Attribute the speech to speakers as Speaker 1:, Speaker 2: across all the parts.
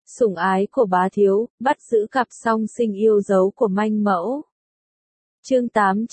Speaker 1: Sủng ái của bá thiếu, bắt giữ cặp song sinh yêu dấu của manh mẫu. Chương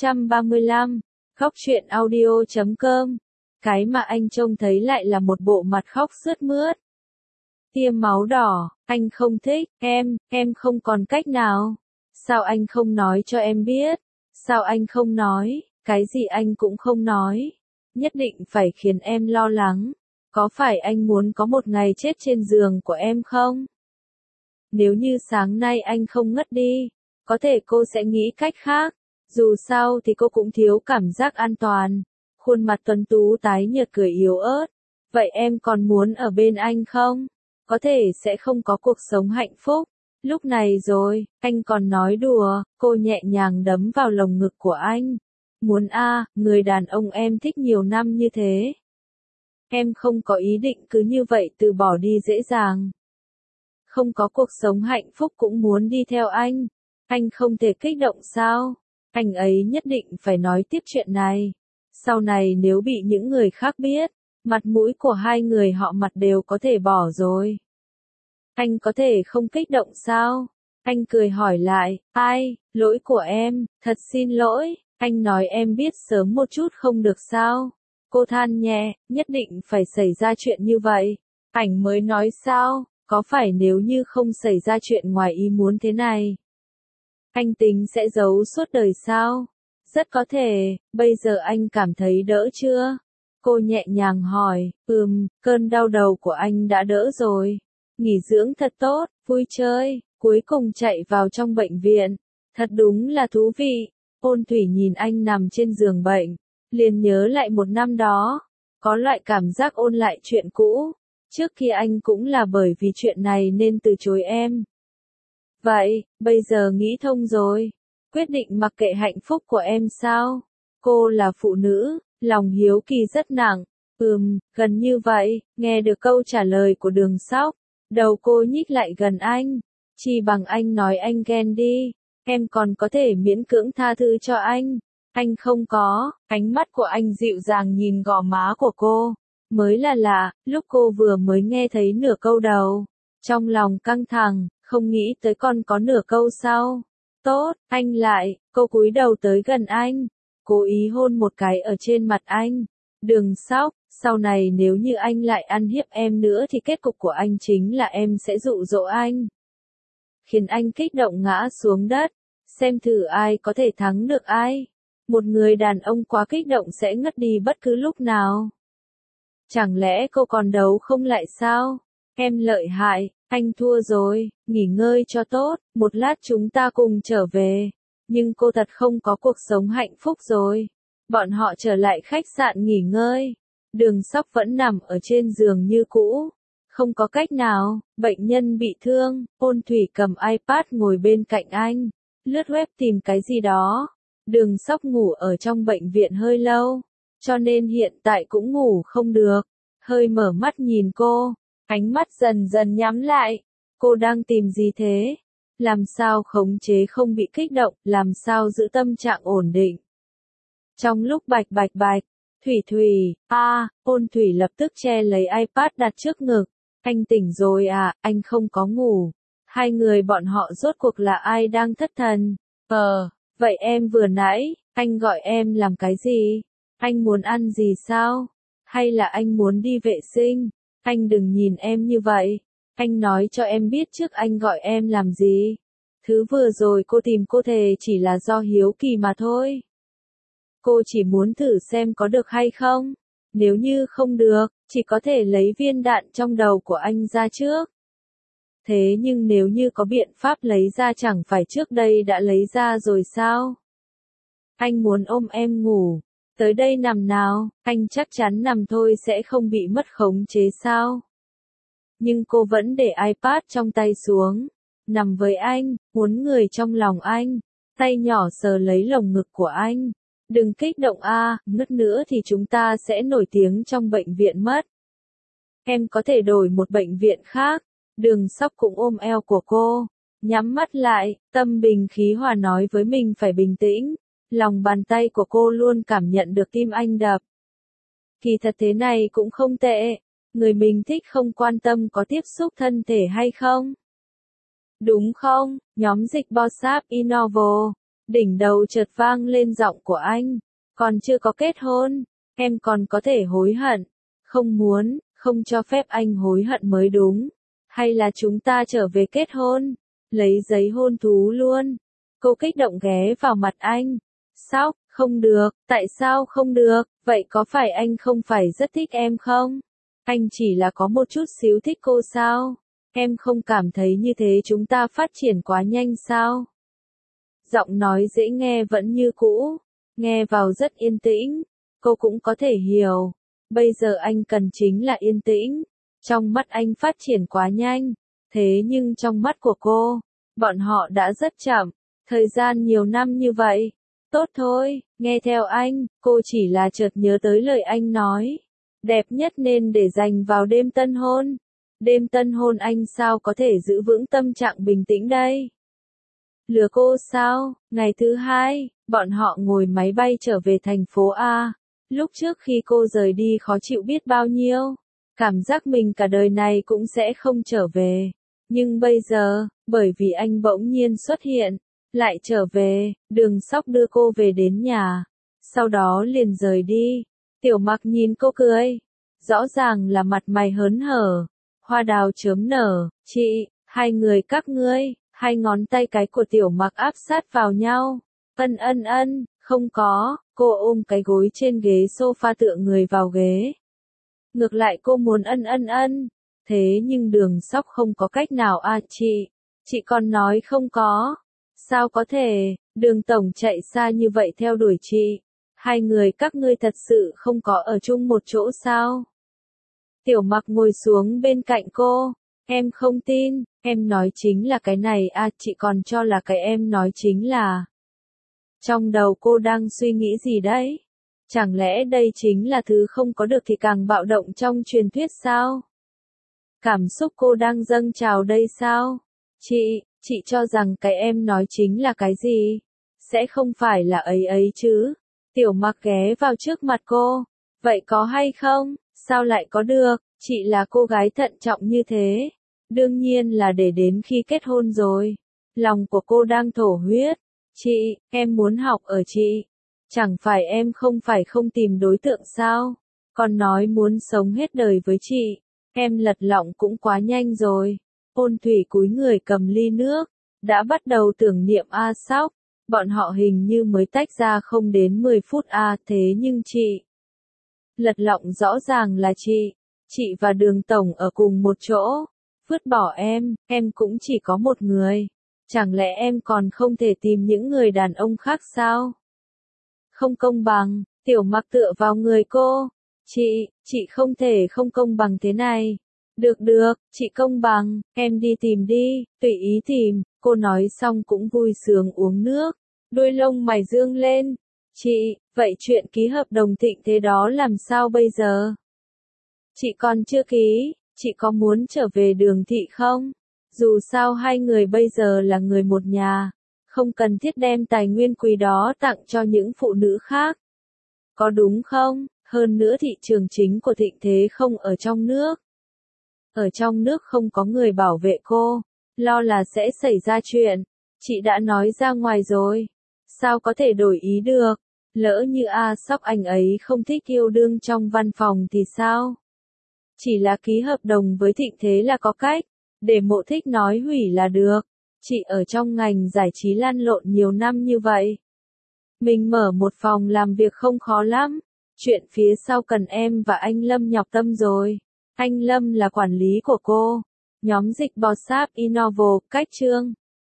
Speaker 1: 835, khóc truyện audio.com. Cái mà anh trông thấy lại là một bộ mặt khóc sướt mướt. Tiêm máu đỏ, anh không thích, em không còn cách nào. Sao anh không nói cho em biết? Sao anh không nói, cái gì anh cũng không nói. Nhất định phải khiến em lo lắng. Có phải anh muốn có một ngày chết trên giường của em không? Nếu như sáng nay anh không ngất đi, có thể cô sẽ nghĩ cách khác. Dù sao thì cô cũng thiếu cảm giác an toàn. Khuôn mặt tuấn tú tái nhợt cười yếu ớt. Vậy em còn muốn ở bên anh không? Có thể sẽ không có cuộc sống hạnh phúc. Lúc này rồi, anh còn nói đùa, cô nhẹ nhàng đấm vào lồng ngực của anh. Muốn người đàn ông em thích nhiều năm như thế. Em không có ý định cứ như vậy từ bỏ đi dễ dàng. Không có cuộc sống hạnh phúc cũng muốn đi theo anh. Anh không thể kích động sao? Anh ấy nhất định phải nói tiếp chuyện này. Sau này nếu bị những người khác biết, mặt mũi của hai người họ mặt đều có thể bỏ rồi. Anh có thể không kích động sao? Anh cười hỏi lại, lỗi của em, thật xin lỗi, anh nói em biết sớm một chút không được sao? Cô than nhẹ, nhất định phải xảy ra chuyện như vậy. Anh mới nói sao, có phải nếu như không xảy ra chuyện ngoài ý muốn thế này? Anh tính sẽ giấu suốt đời sao? Rất có thể, bây giờ anh cảm thấy đỡ chưa? Cô nhẹ nhàng hỏi, cơn đau đầu của anh đã đỡ rồi. Nghỉ dưỡng thật tốt, vui chơi, cuối cùng chạy vào trong bệnh viện. Thật đúng là thú vị. Ôn Thủy nhìn anh nằm trên giường bệnh, liền nhớ lại một năm đó. Có loại cảm giác ôn lại chuyện cũ. Trước kia anh cũng là bởi vì chuyện này nên từ chối em. Vậy, bây giờ nghĩ thông rồi. Quyết định mặc kệ hạnh phúc của em sao? Cô là phụ nữ, lòng hiếu kỳ rất nặng. Gần như vậy, nghe được câu trả lời của Đường Sóc. Đầu cô nhích lại gần anh. Chỉ bằng anh nói anh ghen đi. Em còn có thể miễn cưỡng tha thứ cho anh. Anh không có. Ánh mắt của anh dịu dàng nhìn gò má của cô. Mới là lạ, lúc cô vừa mới nghe thấy nửa câu đầu. Trong lòng căng thẳng, không nghĩ tới còn có nửa câu sau. Tốt, anh lại, cô cúi đầu tới gần anh. Cố ý hôn một cái ở trên mặt anh. Đường Sóc, sau này nếu như anh lại ăn hiếp em nữa thì kết cục của anh chính là em sẽ dụ dỗ anh. Khiến anh kích động ngã xuống đất. Xem thử ai có thể thắng được ai. Một người đàn ông quá kích động sẽ ngất đi bất cứ lúc nào. Chẳng lẽ cô còn đấu không lại sao? Em lợi hại, anh thua rồi, nghỉ ngơi cho tốt, một lát chúng ta cùng trở về. Nhưng cô thật không có cuộc sống hạnh phúc rồi. Bọn họ trở lại khách sạn nghỉ ngơi. Đường Sóc vẫn nằm ở trên giường như cũ. Không có cách nào, bệnh nhân bị thương, Ôn Thủy cầm iPad ngồi bên cạnh anh. Lướt web tìm cái gì đó. Đường Sóc ngủ ở trong bệnh viện hơi lâu. Cho nên hiện tại cũng ngủ không được. Hơi mở mắt nhìn cô. Ánh mắt dần dần nhắm lại. Cô đang tìm gì thế? Làm sao khống chế không bị kích động, làm sao giữ tâm trạng ổn định? Trong lúc bạch, Thủy, Ôn Thủy lập tức che lấy iPad đặt trước ngực. Anh tỉnh rồi à, anh không có ngủ. Hai người bọn họ rốt cuộc là ai đang thất thần? Vậy em vừa nãy, anh gọi em làm cái gì? Anh muốn ăn gì sao? Hay là anh muốn đi vệ sinh? Anh đừng nhìn em như vậy. Anh nói cho em biết trước anh gọi em làm gì. Thứ vừa rồi cô tìm cô thề chỉ là do hiếu kỳ mà thôi. Cô chỉ muốn thử xem có được hay không. Nếu như không được, chỉ có thể lấy viên đạn trong đầu của anh ra trước. Thế nhưng nếu như có biện pháp lấy ra chẳng phải trước đây đã lấy ra rồi sao? Anh muốn ôm em ngủ. Tới đây nằm nào, anh chắc chắn nằm thôi sẽ không bị mất khống chế sao? Nhưng cô vẫn để iPad trong tay xuống. Nằm với anh, muốn người trong lòng anh. Tay nhỏ sờ lấy lồng ngực của anh. Đừng kích động ngất nữa thì chúng ta sẽ nổi tiếng trong bệnh viện mất. Em có thể đổi một bệnh viện khác. Đường Sóc cũng ôm eo của cô. Nhắm mắt lại, tâm bình khí hòa nói với mình phải bình tĩnh. Lòng bàn tay của cô luôn cảm nhận được tim anh đập. Kỳ thật thế này cũng không tệ. Người mình thích không quan tâm có tiếp xúc thân thể hay không. đúng không? Nhóm dịch WhatsApp Innovo. Đỉnh đầu chợt vang lên giọng của anh. Còn chưa có kết hôn, em còn có thể hối hận. Không muốn, không cho phép anh hối hận mới đúng. Hay là chúng ta trở về kết hôn, lấy giấy hôn thú luôn. Cô kích động ghé vào mặt anh. Sao, không được, tại sao không được, vậy có phải anh không phải rất thích em không? Anh chỉ là có một chút xíu thích cô sao? Em không cảm thấy như thế chúng ta phát triển quá nhanh sao? Giọng nói dễ nghe vẫn như cũ, nghe vào rất yên tĩnh, cô cũng có thể hiểu. Bây giờ anh cần chính là yên tĩnh. Trong mắt anh phát triển quá nhanh, thế nhưng trong mắt của cô, bọn họ đã rất chậm. Thời gian nhiều năm như vậy. Tốt thôi, nghe theo anh, cô chỉ là chợt nhớ tới lời anh nói. Đẹp nhất nên để dành vào đêm tân hôn. Đêm tân hôn anh sao có thể giữ vững tâm trạng bình tĩnh đây? Lừa cô sao? Ngày thứ hai, bọn họ ngồi máy bay trở về thành phố A. Lúc trước khi cô rời đi khó chịu biết bao nhiêu. Cảm giác mình cả đời này cũng sẽ không trở về. Nhưng bây giờ, bởi vì anh bỗng nhiên xuất hiện, lại trở về, Đường Sóc đưa cô về đến nhà. Sau đó liền rời đi. Tiểu Mặc nhìn cô cười. Rõ ràng là mặt mày hớn hở. Hoa đào chớm nở, chị, hai người các ngươi. Hai ngón tay cái của Tiểu Mặc áp sát vào nhau. Ân, không có, cô ôm cái gối trên ghế sofa tựa người vào ghế. Ngược lại cô muốn ân. Thế nhưng Đường Sóc không có cách nào chị còn nói không có. Sao có thể, Đường Tổng chạy xa như vậy theo đuổi chị. Hai người các ngươi thật sự không có ở chung một chỗ sao? Tiểu Mặc ngồi xuống bên cạnh cô. Em không tin, em nói chính là cái này chị còn cho là cái em nói chính là. Trong đầu cô đang suy nghĩ gì đấy? Chẳng lẽ đây chính là thứ không có được thì càng bạo động trong truyền thuyết sao? Cảm xúc cô đang dâng trào đây sao? Chị cho rằng cái em nói chính là cái gì? Sẽ không phải là ấy chứ? Tiểu Mặc ghé vào trước mặt cô. Vậy có hay không? Sao lại có được? Chị là cô gái thận trọng như thế. Đương nhiên là để đến khi kết hôn rồi. Lòng của cô đang thổ huyết. Chị, em muốn học ở chị. Chẳng phải em không tìm đối tượng sao? Còn nói muốn sống hết đời với chị. Em lật lọng cũng quá nhanh rồi. Ôn Thủy cúi người cầm ly nước. Đã bắt đầu tưởng niệm A Sóc. Bọn họ hình như mới tách ra không đến 10 phút thế nhưng chị. Lật lọng rõ ràng là chị. Chị và Đường Tổng ở cùng một chỗ. Vứt bỏ em cũng chỉ có một người. Chẳng lẽ em còn không thể tìm những người đàn ông khác sao? Không công bằng, Tiểu Mặc tựa vào người cô. Chị không thể không công bằng thế này. Được, chị công bằng, em đi tìm đi, tùy ý tìm. Cô nói xong cũng vui sướng uống nước. Đôi lông mày dương lên. Chị, vậy chuyện ký hợp đồng thịnh thế đó làm sao bây giờ? Chị còn chưa ký. Chị có muốn trở về Đường thị không? Dù sao hai người bây giờ là người một nhà, không cần thiết đem tài nguyên quý đó tặng cho những phụ nữ khác. Có đúng không? Hơn nữa thị trường chính của Thịnh Thế không ở trong nước. Ở trong nước không có người bảo vệ cô, lo là sẽ xảy ra chuyện. Chị đã nói ra ngoài rồi. Sao có thể đổi ý được? Lỡ như Sóc anh ấy không thích yêu đương trong văn phòng thì sao? Chỉ là ký hợp đồng với Thịnh Thế là có cách, để Mộ Thích nói hủy là được. Chị ở trong ngành giải trí lăn lộn nhiều năm như vậy. Mình mở một phòng làm việc không khó lắm. Chuyện phía sau cần em và anh Lâm nhọc tâm rồi. Anh Lâm là quản lý của cô. Nhóm dịch WhatsApp Innovo, cách chương.